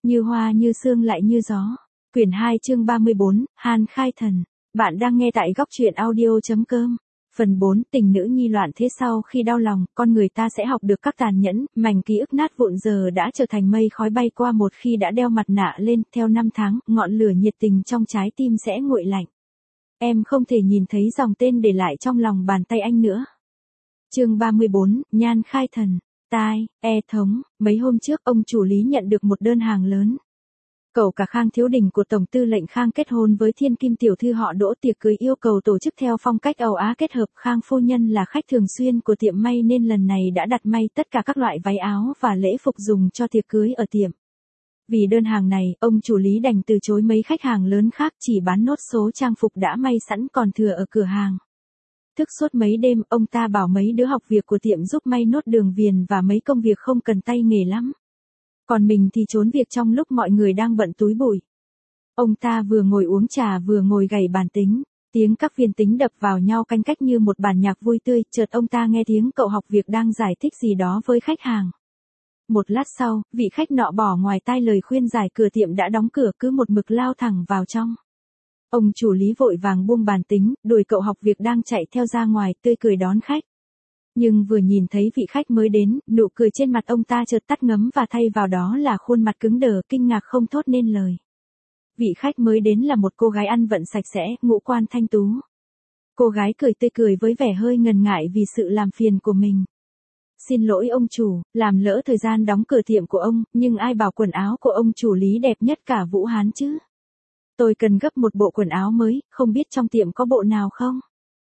Như hoa như sương lại như gió. Quyển 2 chương 34, Hàn Khai Thần. Bạn đang nghe tại góc truyện audio.com. Phần 4, tình nữ nhi loạn thế. Sau khi đau lòng, con người ta sẽ học được các tàn nhẫn, mảnh ký ức nát vụn giờ đã trở thành mây khói bay qua một khi đã đeo mặt nạ lên, theo năm tháng, ngọn lửa nhiệt tình trong trái tim sẽ nguội lạnh. Em không thể nhìn thấy dòng tên để lại trong lòng bàn tay anh nữa. Chương 34, Nhan Khai Thần. Tai, thống, mấy hôm trước ông chủ Lý nhận được một đơn hàng lớn. Cậu cả Khang Thiếu Đình của Tổng tư lệnh Khang kết hôn với thiên kim tiểu thư họ Đỗ, tiệc cưới yêu cầu tổ chức theo phong cách Âu Á kết hợp. Khang phu nhân là khách thường xuyên của tiệm may nên lần này đã đặt may tất cả các loại váy áo và lễ phục dùng cho tiệc cưới ở tiệm. Vì đơn hàng này, ông chủ Lý đành từ chối mấy khách hàng lớn khác, chỉ bán nốt số trang phục đã may sẵn còn thừa ở cửa hàng. Thức suốt mấy đêm, ông ta bảo mấy đứa học việc của tiệm giúp may nốt đường viền và mấy công việc không cần tay nghề lắm. Còn mình thì trốn việc trong lúc mọi người đang bận túi bụi. Ông ta vừa ngồi uống trà vừa ngồi gảy bàn tính, tiếng các viên tính đập vào nhau canh cách như một bản nhạc vui tươi. Chợt ông ta nghe tiếng cậu học việc đang giải thích gì đó với khách hàng. Một lát sau, vị khách nọ bỏ ngoài tai lời khuyên giải, cửa tiệm đã đóng cửa, cứ một mực lao thẳng vào trong. Ông chủ Lý vội vàng buông bàn tính, đuổi cậu học việc đang chạy theo ra ngoài, tươi cười đón khách. Nhưng vừa nhìn thấy vị khách mới đến, nụ cười trên mặt ông ta chợt tắt ngấm và thay vào đó là khuôn mặt cứng đờ, kinh ngạc không thốt nên lời. Vị khách mới đến là một cô gái ăn vận sạch sẽ, ngũ quan thanh tú. Cô gái cười tươi cười với vẻ hơi ngần ngại vì sự làm phiền của mình. Xin lỗi ông chủ, làm lỡ thời gian đóng cửa tiệm của ông, nhưng ai bảo quần áo của ông chủ Lý đẹp nhất cả Vũ Hán chứ? Tôi cần gấp một bộ quần áo mới, không biết trong tiệm có bộ nào không?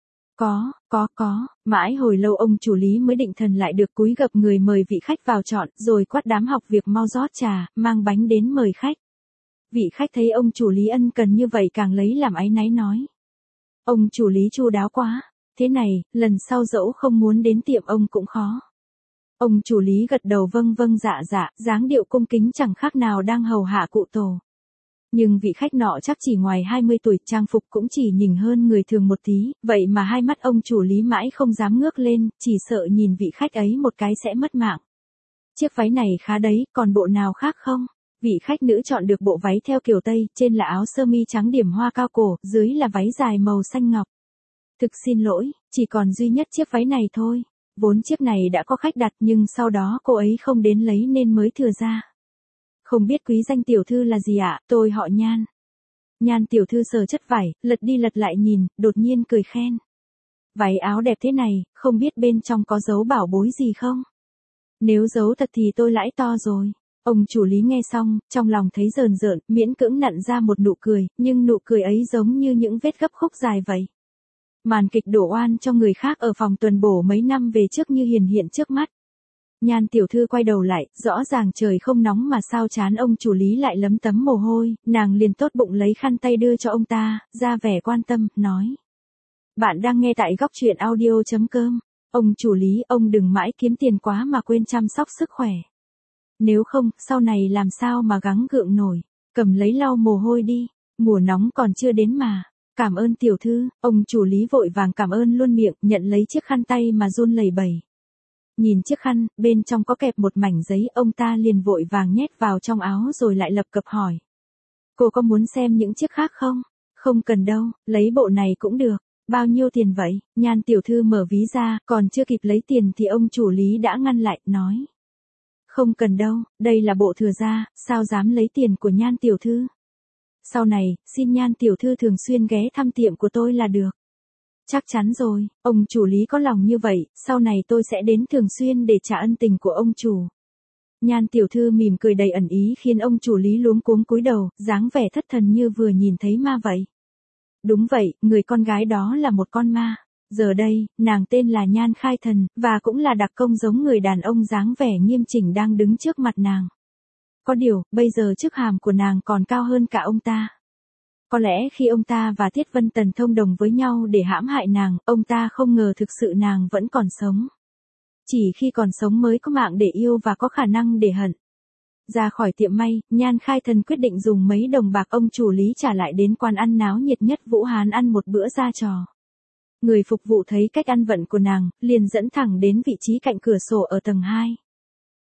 Có. Mãi hồi lâu ông chủ Lý mới định thần lại được, cúi gập người mời vị khách vào chọn, rồi quát đám học việc mau rót trà, mang bánh đến mời khách. Vị khách thấy ông chủ Lý ân cần như vậy càng lấy làm áy náy nói. Ông chủ Lý chu đáo quá, thế này, lần sau dẫu không muốn đến tiệm ông cũng khó. Ông chủ Lý gật đầu vâng dạ, dáng điệu cung kính chẳng khác nào đang hầu hạ cụ tổ. Nhưng vị khách nọ chắc chỉ ngoài 20 tuổi, trang phục cũng chỉ nhỉnh hơn người thường một tí, vậy mà hai mắt ông chủ Lý mãi không dám ngước lên, chỉ sợ nhìn vị khách ấy một cái sẽ mất mạng. Chiếc váy này khá đấy, còn bộ nào khác không? Vị khách nữ chọn được bộ váy theo kiểu Tây, trên là áo sơ mi trắng điểm hoa cao cổ, dưới là váy dài màu xanh ngọc. Thực xin lỗi, chỉ còn duy nhất chiếc váy này thôi. Vốn chiếc này đã có khách đặt nhưng sau đó cô ấy không đến lấy nên mới thừa ra. Không biết quý danh tiểu thư là gì ạ? Tôi họ Nhan. Nhan tiểu thư sờ chất vải, lật đi lật lại nhìn, đột nhiên cười khen. Váy áo đẹp thế này, không biết bên trong có giấu bảo bối gì không? Nếu giấu thật thì tôi lãi to rồi. Ông chủ Lý nghe xong, trong lòng thấy rờn rợn, miễn cưỡng nặn ra một nụ cười, nhưng nụ cười ấy giống như những vết gấp khúc dài vậy. Màn kịch đổ oan cho người khác ở phòng tuần bổ mấy năm về trước như hiển hiện trước mắt. Nhan tiểu thư quay đầu lại, rõ ràng trời không nóng mà sao trán ông chủ Lý lại lấm tấm mồ hôi, nàng liền tốt bụng lấy khăn tay đưa cho ông ta, ra vẻ quan tâm, nói. Bạn đang nghe tại góc truyện audio.com. Ông chủ Lý, ông đừng mãi kiếm tiền quá mà quên chăm sóc sức khỏe. Nếu không, sau này làm sao mà gắng gượng nổi, cầm lấy lau mồ hôi đi, mùa nóng còn chưa đến mà. Cảm ơn tiểu thư, ông chủ Lý vội vàng cảm ơn luôn miệng, nhận lấy chiếc khăn tay mà run lẩy bẩy. Nhìn chiếc khăn, bên trong có kẹp một mảnh giấy, ông ta liền vội vàng nhét vào trong áo rồi lại lập cập hỏi. Cô có muốn xem những chiếc khác không? Không cần đâu, lấy bộ này cũng được. Bao nhiêu tiền vậy? Nhan tiểu thư mở ví ra, còn chưa kịp lấy tiền thì ông chủ Lý đã ngăn lại, nói. Không cần đâu, đây là bộ thừa ra, sao dám lấy tiền của Nhan tiểu thư? Sau này, xin Nhan tiểu thư thường xuyên ghé thăm tiệm của tôi là được. Chắc chắn rồi, ông chủ Lý có lòng như vậy, sau này tôi sẽ đến thường xuyên để trả ân tình của ông chủ. Nhan tiểu thư mỉm cười đầy ẩn ý khiến ông chủ Lý luống cuống cúi đầu, dáng vẻ thất thần như vừa nhìn thấy ma vậy. Đúng vậy, người con gái đó là một con ma. Giờ đây, nàng tên là Nhan Khai Thần, và cũng là đặc công giống người đàn ông dáng vẻ nghiêm chỉnh đang đứng trước mặt nàng. Có điều, bây giờ chức hàm của nàng còn cao hơn cả ông ta. Có lẽ khi ông ta và Thiết Vân Tần thông đồng với nhau để hãm hại nàng, ông ta không ngờ thực sự nàng vẫn còn sống. Chỉ khi còn sống mới có mạng để yêu và có khả năng để hận. Ra khỏi tiệm may, Nhan Khai Thần quyết định dùng mấy đồng bạc ông chủ Lý trả lại đến quán ăn náo nhiệt nhất Vũ Hán ăn một bữa ra trò. Người phục vụ thấy cách ăn vận của nàng, liền dẫn thẳng đến vị trí cạnh cửa sổ ở tầng 2.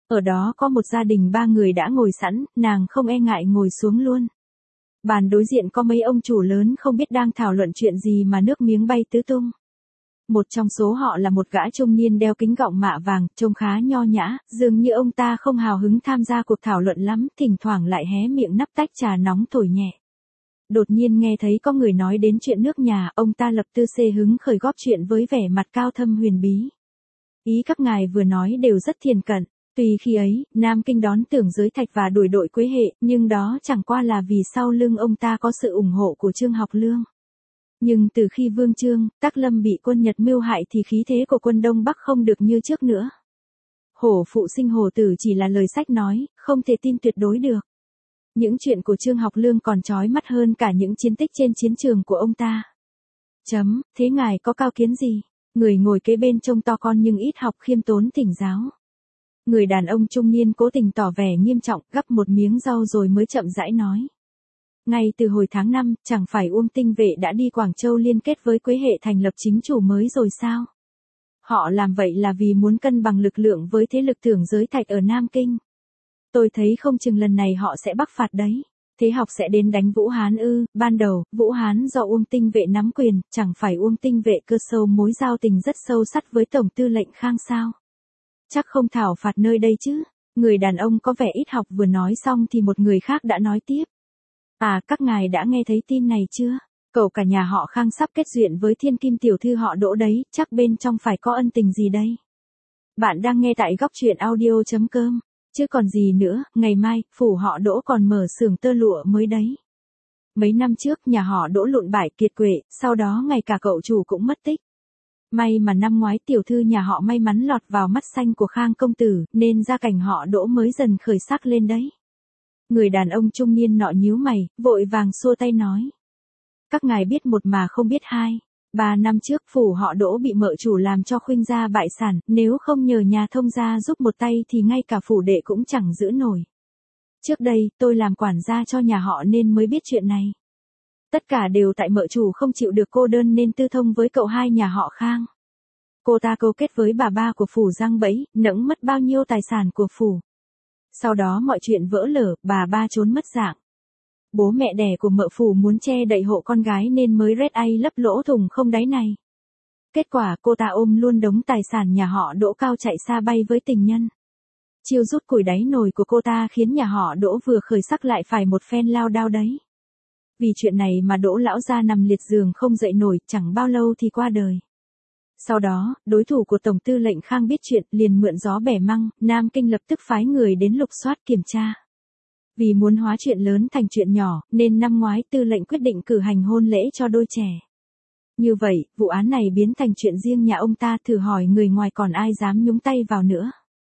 Ở đó có một gia đình 3 người đã ngồi sẵn, nàng không e ngại ngồi xuống luôn. Bàn đối diện có mấy ông chủ lớn không biết đang thảo luận chuyện gì mà nước miếng bay tứ tung. Một trong số họ là một gã trung niên đeo kính gọng mạ vàng, trông khá nho nhã, dường như ông ta không hào hứng tham gia cuộc thảo luận lắm, thỉnh thoảng lại hé miệng nắp tách trà nóng thổi nhẹ. Đột nhiên nghe thấy có người nói đến chuyện nước nhà, ông ta lập tức xê hứng khởi góp chuyện với vẻ mặt cao thâm huyền bí. Ý các ngài vừa nói đều rất thiền cận. Tuy khi ấy, Nam Kinh đón Tưởng Giới Thạch và đuổi đội Quế Hệ, nhưng đó chẳng qua là vì sau lưng ông ta có sự ủng hộ của Trương Học Lương. Nhưng từ khi Vương Trương, Tắc Lâm bị quân Nhật mưu hại thì khí thế của quân Đông Bắc không được như trước nữa. Hổ phụ sinh hổ tử chỉ là lời sách nói, không thể tin tuyệt đối được. Những chuyện của Trương Học Lương còn chói mắt hơn cả những chiến tích trên chiến trường của ông ta. Thế ngài có cao kiến gì? Người ngồi kế bên trông to con nhưng ít học khiêm tốn thỉnh giáo. Người đàn ông trung niên cố tình tỏ vẻ nghiêm trọng, gắp một miếng rau rồi mới chậm rãi nói. Ngay từ hồi tháng 5, chẳng phải Uông Tinh Vệ đã đi Quảng Châu liên kết với Quế Hệ thành lập chính chủ mới rồi sao? Họ làm vậy là vì muốn cân bằng lực lượng với thế lực Tưởng Giới Thạch ở Nam Kinh. Tôi thấy không chừng lần này họ sẽ bắc phạt đấy. Thế học sẽ đến đánh Vũ Hán ư? Ban đầu, Vũ Hán do Uông Tinh Vệ nắm quyền, chẳng phải Uông Tinh Vệ cơ sâu mối giao tình rất sâu sắt với Tổng tư lệnh Khang sao? Chắc không thảo phạt nơi đây chứ? Người đàn ông có vẻ ít học vừa nói xong thì một người khác đã nói tiếp. À, các ngài đã nghe thấy tin này chưa? Cậu cả nhà họ Khang sắp kết duyện với thiên kim tiểu thư họ Đỗ đấy, chắc bên trong phải có ân tình gì đây? Bạn đang nghe tại góc truyện audio.com. Chứ còn gì nữa, ngày mai, phủ họ Đỗ còn mở xưởng tơ lụa mới đấy. Mấy năm trước, nhà họ Đỗ lụn bại kiệt quệ, sau đó ngay cả cậu chủ cũng mất tích. May mà năm ngoái tiểu thư nhà họ may mắn lọt vào mắt xanh của Khang công tử, nên gia cảnh họ Đỗ mới dần khởi sắc lên đấy. Người đàn ông trung niên nọ nhíu mày, vội vàng xua tay nói. Các ngài biết một mà không biết hai. 3 năm trước phủ họ Đỗ bị mợ chủ làm cho khuynh gia bại sản, nếu không nhờ nhà thông gia giúp một tay thì ngay cả phủ đệ cũng chẳng giữ nổi. Trước đây, tôi làm quản gia cho nhà họ nên mới biết chuyện này. Tất cả đều tại mợ chủ không chịu được cô đơn nên tư thông với cậu hai nhà họ Khang. Cô ta câu kết với bà ba của phủ giăng bẫy, nẫng mất bao nhiêu tài sản của phủ. Sau đó mọi chuyện vỡ lở, bà ba trốn mất dạng. Bố mẹ đẻ của mợ phủ muốn che đậy hộ con gái nên mới rét ai lấp lỗ thùng không đáy này. Kết quả cô ta ôm luôn đống tài sản nhà họ Đỗ cao chạy xa bay với tình nhân. Chiêu rút củi đáy nồi của cô ta khiến nhà họ Đỗ vừa khởi sắc lại phải một phen lao đao đấy. Vì chuyện này mà Đỗ lão gia nằm liệt giường không dậy nổi, chẳng bao lâu thì qua đời. Sau đó, đối thủ của Tổng tư lệnh Khang biết chuyện, liền mượn gió bẻ măng, Nam Kinh lập tức phái người đến lục soát kiểm tra. Vì muốn hóa chuyện lớn thành chuyện nhỏ, nên năm ngoái tư lệnh quyết định cử hành hôn lễ cho đôi trẻ. Như vậy, vụ án này biến thành chuyện riêng nhà ông ta, thử hỏi người ngoài còn ai dám nhúng tay vào nữa.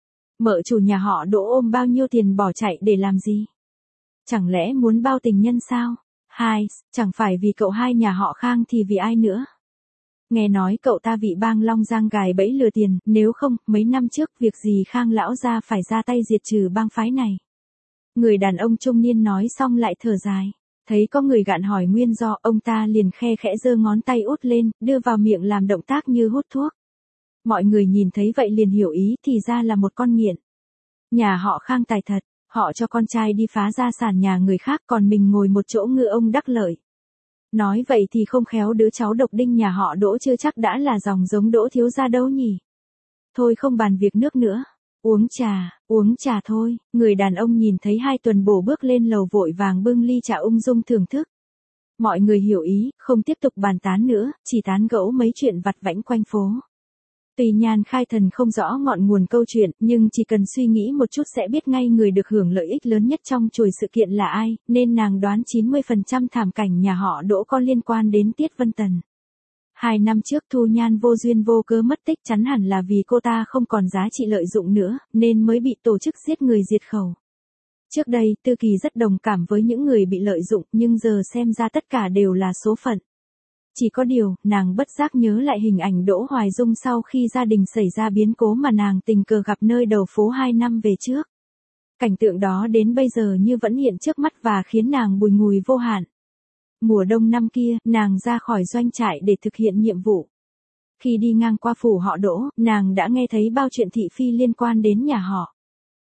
Mợ chủ nhà họ Đỗ ôm bao nhiêu tiền bỏ chạy để làm gì? Chẳng lẽ muốn bao tình nhân sao? Chẳng phải vì cậu hai nhà họ Khang thì vì ai nữa? Nghe nói cậu ta bị bang Long Giang gài bẫy lừa tiền, nếu không, mấy năm trước việc gì Khang lão gia phải ra tay diệt trừ bang phái này. Người đàn ông trung niên nói xong lại thở dài. Thấy có người gạn hỏi nguyên do, ông ta liền khe khẽ giơ ngón tay út lên, đưa vào miệng làm động tác như hút thuốc. Mọi người nhìn thấy vậy liền hiểu ý, thì ra là một con nghiện. Nhà họ Khang tài thật, họ cho con trai đi phá gia sản nhà người khác còn mình ngồi một chỗ ngư ông đắc lợi. Nói vậy thì không khéo đứa cháu độc đinh nhà họ Đỗ chưa chắc đã là dòng giống Đỗ thiếu gia đâu nhỉ. Thôi không bàn việc nước nữa. Uống trà thôi. Người đàn ông nhìn thấy Hai Tuần Bổ bước lên lầu vội vàng bưng ly trà ung dung thưởng thức. Mọi người hiểu ý, không tiếp tục bàn tán nữa, chỉ tán gẫu mấy chuyện vặt vãnh quanh phố. Tuy Nhan Khai Thần không rõ ngọn nguồn câu chuyện, nhưng chỉ cần suy nghĩ một chút sẽ biết ngay người được hưởng lợi ích lớn nhất trong chuỗi sự kiện là ai, nên nàng đoán 90% thảm cảnh nhà họ Đỗ có liên quan đến Tiết Vân Tần. 2 năm trước Thu Nhan vô duyên vô cớ mất tích, chắn hẳn là vì cô ta không còn giá trị lợi dụng nữa, nên mới bị tổ chức giết người diệt khẩu. Trước đây, Tư Kỳ rất đồng cảm với những người bị lợi dụng, nhưng giờ xem ra tất cả đều là số phận. Chỉ có điều, nàng bất giác nhớ lại hình ảnh Đỗ Hoài Dung sau khi gia đình xảy ra biến cố mà nàng tình cờ gặp nơi đầu phố 2 năm về trước. Cảnh tượng đó đến bây giờ như vẫn hiện trước mắt và khiến nàng bùi ngùi vô hạn. Mùa đông năm kia, nàng ra khỏi doanh trại để thực hiện nhiệm vụ. Khi đi ngang qua phủ họ Đỗ, nàng đã nghe thấy bao chuyện thị phi liên quan đến nhà họ.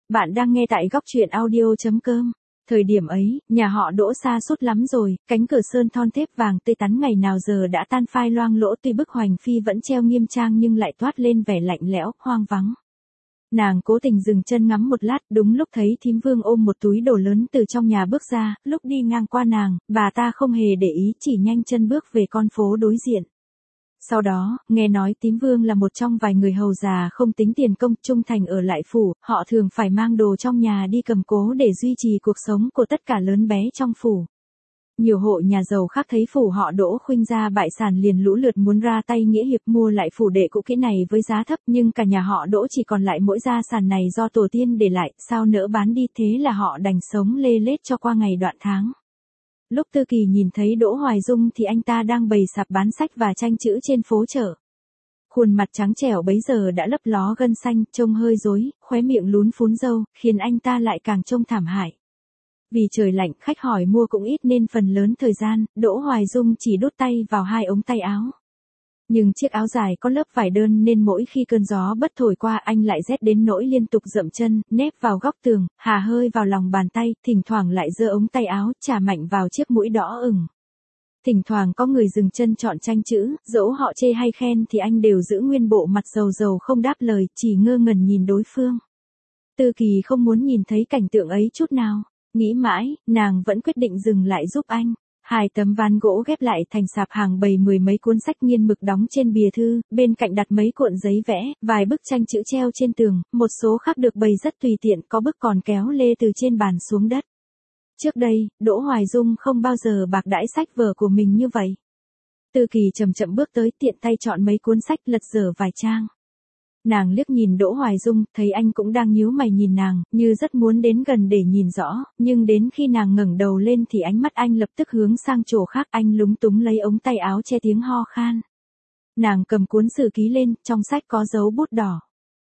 Bạn đang nghe tại góc truyện audio.com. Thời điểm ấy, nhà họ Đỗ xa suốt lắm rồi, cánh cửa sơn thon thép vàng tươi tắn ngày nào giờ đã tan phai loang lỗ, tuy bức hoành phi vẫn treo nghiêm trang nhưng lại toát lên vẻ lạnh lẽo, hoang vắng. Nàng cố tình dừng chân ngắm một lát, đúng lúc thấy thím Vương ôm một túi đồ lớn từ trong nhà bước ra, lúc đi ngang qua nàng, bà ta không hề để ý, chỉ nhanh chân bước về con phố đối diện. Sau đó, nghe nói thím Vương là một trong vài người hầu già không tính tiền công, trung thành ở lại phủ, họ thường phải mang đồ trong nhà đi cầm cố để duy trì cuộc sống của tất cả lớn bé trong phủ. Nhiều hộ nhà giàu khác thấy phủ họ Đỗ khuynh ra bại sản liền lũ lượt muốn ra tay nghĩa hiệp mua lại phủ đệ cũ kỹ này với giá thấp, nhưng cả nhà họ Đỗ chỉ còn lại mỗi gia sản này do tổ tiên để lại, sao nỡ bán đi, thế là họ đành sống lê lết cho qua ngày đoạn tháng. Lúc Tư Kỳ nhìn thấy Đỗ Hoài Dung thì anh ta đang bày sạp bán sách và tranh chữ trên phố chợ. Khuôn mặt trắng trẻo bấy giờ đã lấp ló gân xanh, trông hơi rối, khóe miệng lún phún râu, khiến anh ta lại càng trông thảm hại. Vì trời lạnh, khách hỏi mua cũng ít nên phần lớn thời gian, Đỗ Hoài Dung chỉ đút tay vào hai ống tay áo. Nhưng chiếc áo dài có lớp vải đơn nên mỗi khi cơn gió bất thổi qua anh lại rét đến nỗi liên tục dậm chân, nép vào góc tường, hà hơi vào lòng bàn tay, thỉnh thoảng lại giơ ống tay áo, chà mạnh vào chiếc mũi đỏ ửng. Thỉnh thoảng có người dừng chân chọn tranh chữ, dẫu họ chê hay khen thì anh đều giữ nguyên bộ mặt rầu rầu không đáp lời, chỉ ngơ ngẩn nhìn đối phương. Tư Kỳ không muốn nhìn thấy cảnh tượng ấy chút nào. Nghĩ mãi, nàng vẫn quyết định dừng lại giúp anh. Hai tấm ván gỗ ghép lại thành sạp hàng bày mười mấy cuốn sách nghiên mực đóng trên bìa thư, bên cạnh đặt mấy cuộn giấy vẽ, vài bức tranh chữ treo trên tường, một số khác được bày rất tùy tiện, có bức còn kéo lê từ trên bàn xuống đất. Trước đây, Đỗ Hoài Dung không bao giờ bạc đãi sách vở của mình như vậy. Tư Kỳ chậm chậm bước tới, tiện tay chọn mấy cuốn sách, lật dở vài trang. Nàng liếc nhìn Đỗ Hoài Dung, thấy anh cũng đang nhíu mày nhìn nàng, như rất muốn đến gần để nhìn rõ, nhưng đến khi nàng ngẩng đầu lên thì ánh mắt anh lập tức hướng sang chỗ khác, anh lúng túng lấy ống tay áo che tiếng ho khan. Nàng cầm cuốn sử ký lên, trong sách có dấu bút đỏ.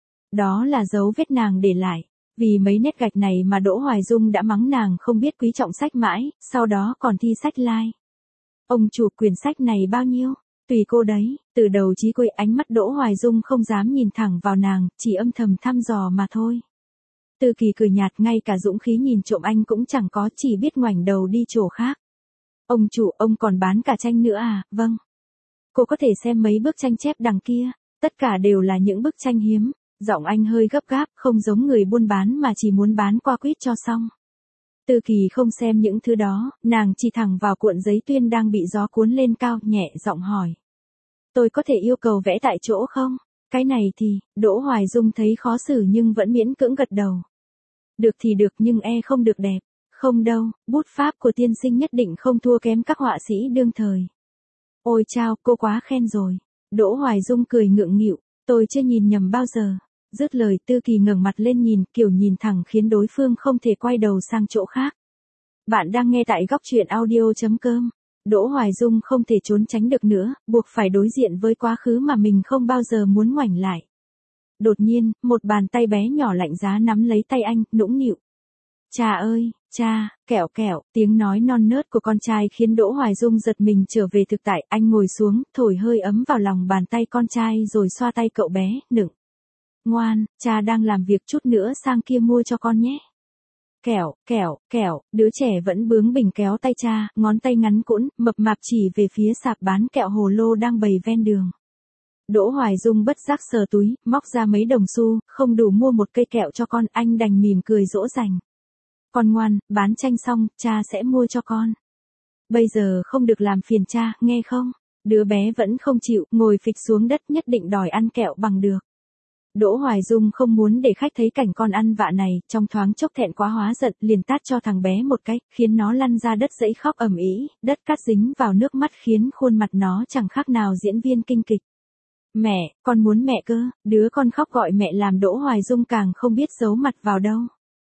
Đó là dấu vết nàng để lại. Vì mấy nét gạch này mà Đỗ Hoài Dung đã mắng nàng không biết quý trọng sách mãi, sau đó còn thi sách lai. Ông chủ, quyển sách này bao nhiêu? Tùy cô đấy. Từ đầu chí cuối ánh mắt Đỗ Hoài Dung không dám nhìn thẳng vào nàng, chỉ âm thầm thăm dò mà thôi. Tư Kỳ cười nhạt, ngay cả dũng khí nhìn trộm anh cũng chẳng có, chỉ biết ngoảnh đầu đi chỗ khác. Ông chủ, ông còn bán cả tranh nữa à? Vâng. Cô có thể xem mấy bức tranh chép đằng kia, tất cả đều là những bức tranh hiếm. Giọng anh hơi gấp gáp, không giống người buôn bán mà chỉ muốn bán qua quýt cho xong. Tư Kỳ không xem những thứ đó, nàng chỉ thẳng vào cuộn giấy tuyên đang bị gió cuốn lên cao, nhẹ giọng hỏi. Tôi có thể yêu cầu vẽ tại chỗ không? Cái này thì, Đỗ Hoài Dung thấy khó xử nhưng vẫn miễn cưỡng gật đầu. Được thì được nhưng không được đẹp. Không đâu, bút pháp của tiên sinh nhất định không thua kém các họa sĩ đương thời. Ôi chao, cô quá khen rồi. Đỗ Hoài Dung cười ngượng nghịu, tôi chưa nhìn nhầm bao giờ. Dứt lời, Tư Kỳ ngẩng mặt lên nhìn, kiểu nhìn thẳng khiến đối phương không thể quay đầu sang chỗ khác. Bạn đang nghe tại góc truyện audio.com. Đỗ Hoài Dung không thể trốn tránh được nữa, buộc phải đối diện với quá khứ mà mình không bao giờ muốn ngoảnh lại. Đột nhiên, một bàn tay bé nhỏ lạnh giá nắm lấy tay anh, nũng nịu. Cha ơi, cha, kẹo kẹo, tiếng nói non nớt của con trai khiến Đỗ Hoài Dung giật mình trở về thực tại, anh ngồi xuống, thổi hơi ấm vào lòng bàn tay con trai rồi xoa tay cậu bé, nựng. Ngoan, cha đang làm việc, chút nữa sang kia mua cho con nhé. Kẹo, kẹo, kẹo, đứa trẻ vẫn bướng bỉnh kéo tay cha, ngón tay ngắn cũn, mập mạp chỉ về phía sạp bán kẹo hồ lô đang bày ven đường. Đỗ Hoài Dung bất giác sờ túi, móc ra mấy đồng xu, không đủ mua một cây kẹo cho con, anh đành mỉm cười dỗ dành. Con ngoan, bán tranh xong, cha sẽ mua cho con. Bây giờ không được làm phiền cha, nghe không? Đứa bé vẫn không chịu, ngồi phịch xuống đất, nhất định đòi ăn kẹo bằng được. Đỗ Hoài Dung không muốn để khách thấy cảnh con ăn vạ này, trong thoáng chốc thẹn quá hóa giận, liền tát cho thằng bé một cái, khiến nó lăn ra đất dẫy khóc ầm ĩ, đất cát dính vào nước mắt khiến khuôn mặt nó chẳng khác nào diễn viên kinh kịch. Mẹ, con muốn mẹ cơ, đứa con khóc gọi mẹ làm Đỗ Hoài Dung càng không biết giấu mặt vào đâu.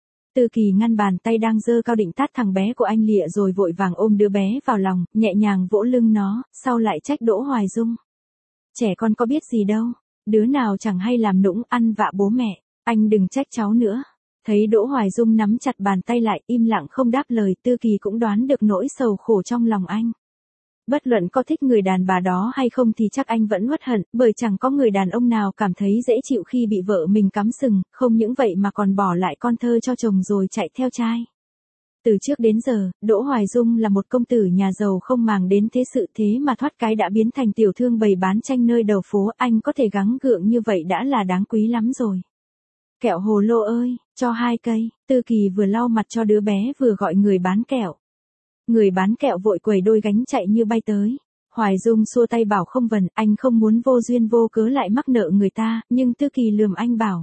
Tư Kỳ ngăn bàn tay đang giơ cao định tát thằng bé của anh lịa rồi vội vàng ôm đứa bé vào lòng, nhẹ nhàng vỗ lưng nó, sau lại trách Đỗ Hoài Dung. Trẻ con có biết gì đâu. Đứa nào chẳng hay làm nũng ăn vạ bố mẹ, anh đừng trách cháu nữa. Thấy Đỗ Hoài Dung nắm chặt bàn tay lại, im lặng không đáp lời, Tư Kỳ cũng đoán được nỗi sầu khổ trong lòng anh. Bất luận có thích người đàn bà đó hay không thì chắc anh vẫn uất hận, bởi chẳng có người đàn ông nào cảm thấy dễ chịu khi bị vợ mình cắm sừng, không những vậy mà còn bỏ lại con thơ cho chồng rồi chạy theo trai. Từ trước đến giờ, Đỗ Hoài Dung là một công tử nhà giàu không màng đến thế sự, thế mà thoát cái đã biến thành tiểu thương bày bán chanh nơi đầu phố, anh có thể gắng gượng như vậy đã là đáng quý lắm rồi. Kẹo hồ lô ơi, cho 2 cây, Tư Kỳ vừa lau mặt cho đứa bé vừa gọi người bán kẹo. Người bán kẹo vội quầy đôi gánh chạy như bay tới. Hoài Dung xua tay bảo không vần, anh không muốn vô duyên vô cớ lại mắc nợ người ta, nhưng Tư Kỳ lườm anh bảo.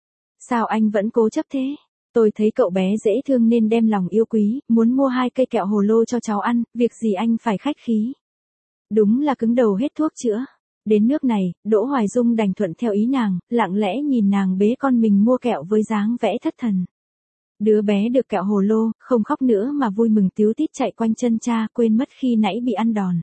Sao anh vẫn cố chấp thế? Tôi thấy cậu bé dễ thương nên đem lòng yêu quý, muốn mua 2 cây kẹo hồ lô cho cháu ăn, việc gì anh phải khách khí. Đúng là cứng đầu hết thuốc chữa. Đến nước này, Đỗ Hoài Dung đành thuận theo ý nàng, lặng lẽ nhìn nàng bế con mình mua kẹo với dáng vẽ thất thần. Đứa bé được kẹo hồ lô, không khóc nữa mà vui mừng tíu tít chạy quanh chân cha, quên mất khi nãy bị ăn đòn.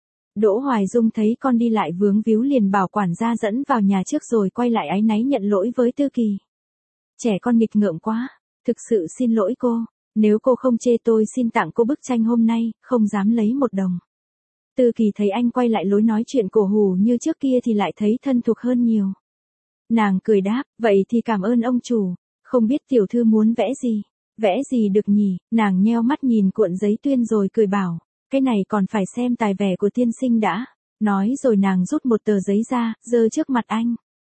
Đỗ Hoài Dung thấy con đi lại vướng víu liền bảo quản gia dẫn vào nhà trước rồi quay lại áy náy nhận lỗi với Tư Kỳ. Trẻ con nghịch ngợm quá, thực sự xin lỗi cô, nếu cô không chê tôi xin tặng cô bức tranh hôm nay, không dám lấy 1 đồng. Tư Kỳ thấy anh quay lại lối nói chuyện cổ hủ như trước kia thì lại thấy thân thuộc hơn nhiều. Nàng cười đáp, vậy thì cảm ơn ông chủ, không biết tiểu thư muốn vẽ gì? Vẽ gì được nhỉ? Nàng nheo mắt nhìn cuộn giấy tuyên rồi cười bảo, cái này còn phải xem tài vẻ của tiên sinh đã. Nói rồi nàng rút một tờ giấy ra, giơ trước mặt anh.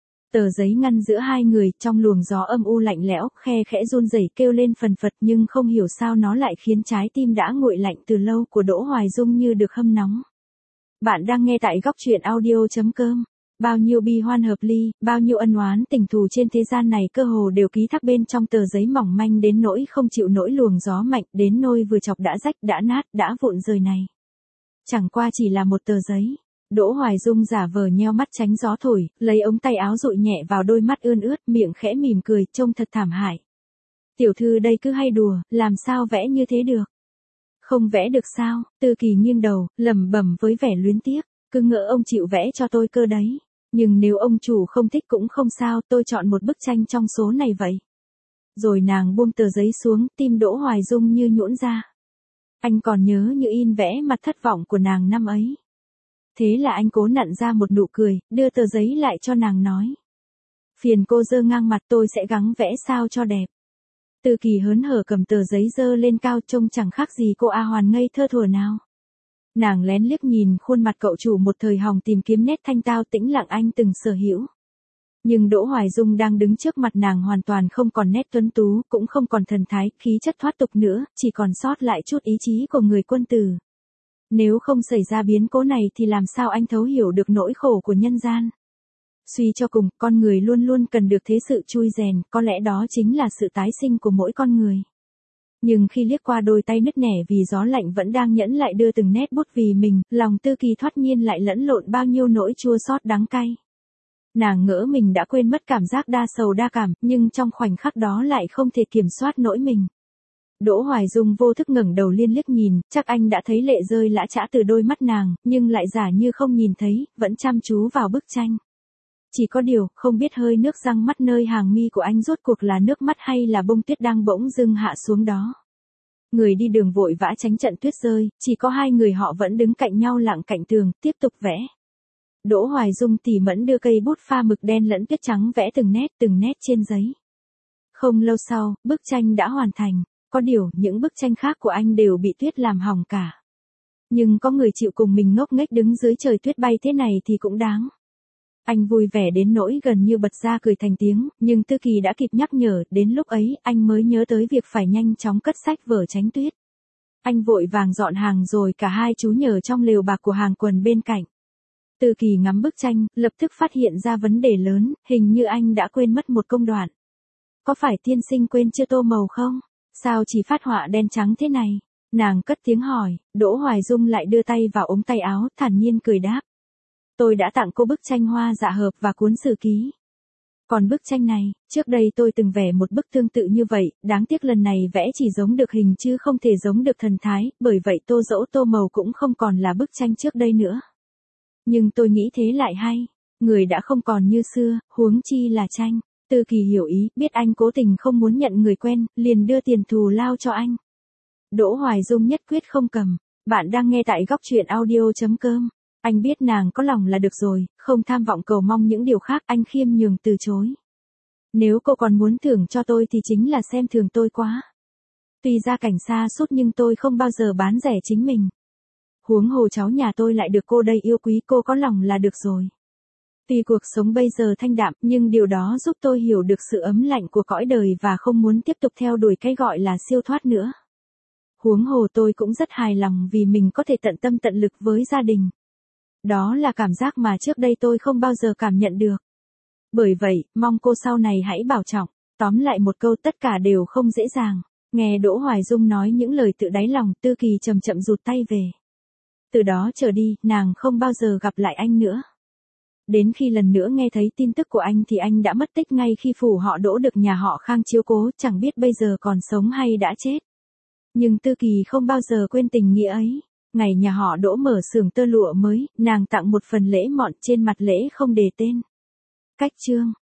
Tờ giấy ngăn giữa hai người, trong luồng gió âm u lạnh lẽo, khe khẽ run rẩy kêu lên phần phật nhưng không hiểu sao nó lại khiến trái tim đã nguội lạnh từ lâu của Đỗ Hoài Dung như được hâm nóng. Bạn đang nghe tại góc truyện audio.com. Bao nhiêu bi hoan hợp ly, bao nhiêu ân oán tình thù trên thế gian này cơ hồ đều ký thác bên trong tờ giấy mỏng manh đến nỗi không chịu nổi luồng gió mạnh, đến nôi vừa chọc đã rách, đã nát, đã vụn rời này. Chẳng qua chỉ là một tờ giấy. Đỗ Hoài Dung giả vờ nheo mắt tránh gió thổi, lấy ống tay áo dụi nhẹ vào đôi mắt ươn ướt, miệng khẽ mỉm cười, trông thật thảm hại. Tiểu thư đây cứ hay đùa, làm sao vẽ như thế được? Không vẽ được sao? Tư Kỳ nghiêng đầu, lẩm bẩm với vẻ luyến tiếc, cứ ngỡ ông chịu vẽ cho tôi cơ đấy. Nhưng nếu ông chủ không thích cũng không sao, tôi chọn một bức tranh trong số này vậy. Rồi nàng buông tờ giấy xuống, tim Đỗ Hoài Dung như nhũn ra. Anh còn nhớ như in vẽ mặt thất vọng của nàng năm ấy. Thế là anh cố nặn ra một nụ cười, đưa tờ giấy lại cho nàng nói. Phiền cô dơ ngang mặt, tôi sẽ gắng vẽ sao cho đẹp. Tư Kỳ hớn hở cầm tờ giấy dơ lên cao, trông chẳng khác gì cô A Hoàn ngây thơ thuở nào. Nàng lén liếc nhìn khuôn mặt cậu chủ một thời hòng tìm kiếm nét thanh tao tĩnh lặng anh từng sở hữu. Nhưng Đỗ Hoài Dung đang đứng trước mặt nàng hoàn toàn không còn nét tuấn tú, cũng không còn thần thái, khí chất thoát tục nữa, chỉ còn sót lại chút ý chí của người quân tử. Nếu không xảy ra biến cố này thì làm sao anh thấu hiểu được nỗi khổ của nhân gian. Suy cho cùng, con người luôn luôn cần được thế sự chui rèn, có lẽ đó chính là sự tái sinh của mỗi con người. Nhưng khi liếc qua đôi tay nứt nẻ vì gió lạnh vẫn đang nhẫn lại đưa từng nét bút vì mình, lòng Tư Kỳ thoát nhiên lại lẫn lộn bao nhiêu nỗi chua xót đắng cay. Nàng ngỡ mình đã quên mất cảm giác đa sầu đa cảm, nhưng trong khoảnh khắc đó lại không thể kiểm soát nỗi mình. Đỗ Hoài Dung vô thức ngẩng đầu liên liếc nhìn, chắc anh đã thấy lệ rơi lã chã từ đôi mắt nàng, nhưng lại giả như không nhìn thấy, vẫn chăm chú vào bức tranh. Chỉ có điều, không biết hơi nước răng mắt nơi hàng mi của anh rốt cuộc là nước mắt hay là bông tuyết đang bỗng dưng hạ xuống đó. Người đi đường vội vã tránh trận tuyết rơi, chỉ có 2 người họ vẫn đứng cạnh nhau lặng cạnh tường, tiếp tục vẽ. Đỗ Hoài Dung tỉ mẫn đưa cây bút pha mực đen lẫn tuyết trắng vẽ từng nét trên giấy. Không lâu sau, bức tranh đã hoàn thành, có điều những bức tranh khác của anh đều bị tuyết làm hỏng cả. Nhưng có người chịu cùng mình ngốc nghếch đứng dưới trời tuyết bay thế này thì cũng đáng. Anh vui vẻ đến nỗi gần như bật ra cười thành tiếng, nhưng Tư Kỳ đã kịp nhắc nhở, đến lúc ấy, anh mới nhớ tới việc phải nhanh chóng cất sách vở tránh tuyết. Anh vội vàng dọn hàng rồi cả hai chú nhờ trong lều bạc của hàng quần bên cạnh. Tư Kỳ ngắm bức tranh, lập tức phát hiện ra vấn đề lớn, hình như anh đã quên mất một công đoạn. Có phải tiên sinh quên chưa tô màu không? Sao chỉ phát họa đen trắng thế này? Nàng cất tiếng hỏi, Đỗ Hoài Dung lại đưa tay vào ống tay áo, thản nhiên cười đáp. Tôi đã tặng cô bức tranh hoa dạ hợp và cuốn sử ký. Còn bức tranh này, trước đây tôi từng vẽ một bức tương tự như vậy, đáng tiếc lần này vẽ chỉ giống được hình chứ không thể giống được thần thái, bởi vậy tô dẫu tô màu cũng không còn là bức tranh trước đây nữa. Nhưng tôi nghĩ thế lại hay, người đã không còn như xưa, huống chi là tranh. Tư Kỳ hiểu ý, biết anh cố tình không muốn nhận người quen, liền đưa tiền thù lao cho anh. Đỗ Hoài Dung nhất quyết không cầm. Bạn đang nghe tại góc truyện audio.com. Anh biết nàng có lòng là được rồi, không tham vọng cầu mong những điều khác, anh khiêm nhường từ chối. Nếu cô còn muốn thưởng cho tôi thì chính là xem thường tôi quá. Tuy gia cảnh xa sút nhưng tôi không bao giờ bán rẻ chính mình. Huống hồ cháu nhà tôi lại được cô đây yêu quý, cô có lòng là được rồi. Tuy cuộc sống bây giờ thanh đạm nhưng điều đó giúp tôi hiểu được sự ấm lạnh của cõi đời và không muốn tiếp tục theo đuổi cái gọi là siêu thoát nữa. Huống hồ tôi cũng rất hài lòng vì mình có thể tận tâm tận lực với gia đình. Đó là cảm giác mà trước đây tôi không bao giờ cảm nhận được. Bởi vậy, mong cô sau này hãy bảo trọng. Tóm lại một câu, tất cả đều không dễ dàng. Nghe Đỗ Hoài Dung nói những lời tự đáy lòng, Tư Kỳ chậm chậm rụt tay về. Từ đó trở đi, nàng không bao giờ gặp lại anh nữa. Đến khi lần nữa nghe thấy tin tức của anh thì anh đã mất tích ngay khi phủ họ Đỗ được nhà họ Khang chiếu cố, chẳng biết bây giờ còn sống hay đã chết. Nhưng Tư Kỳ không bao giờ quên tình nghĩa ấy. Ngày nhà họ Đỗ mở xưởng tơ lụa mới, nàng tặng một phần lễ mọn, trên mặt lễ không đề tên. Cách chương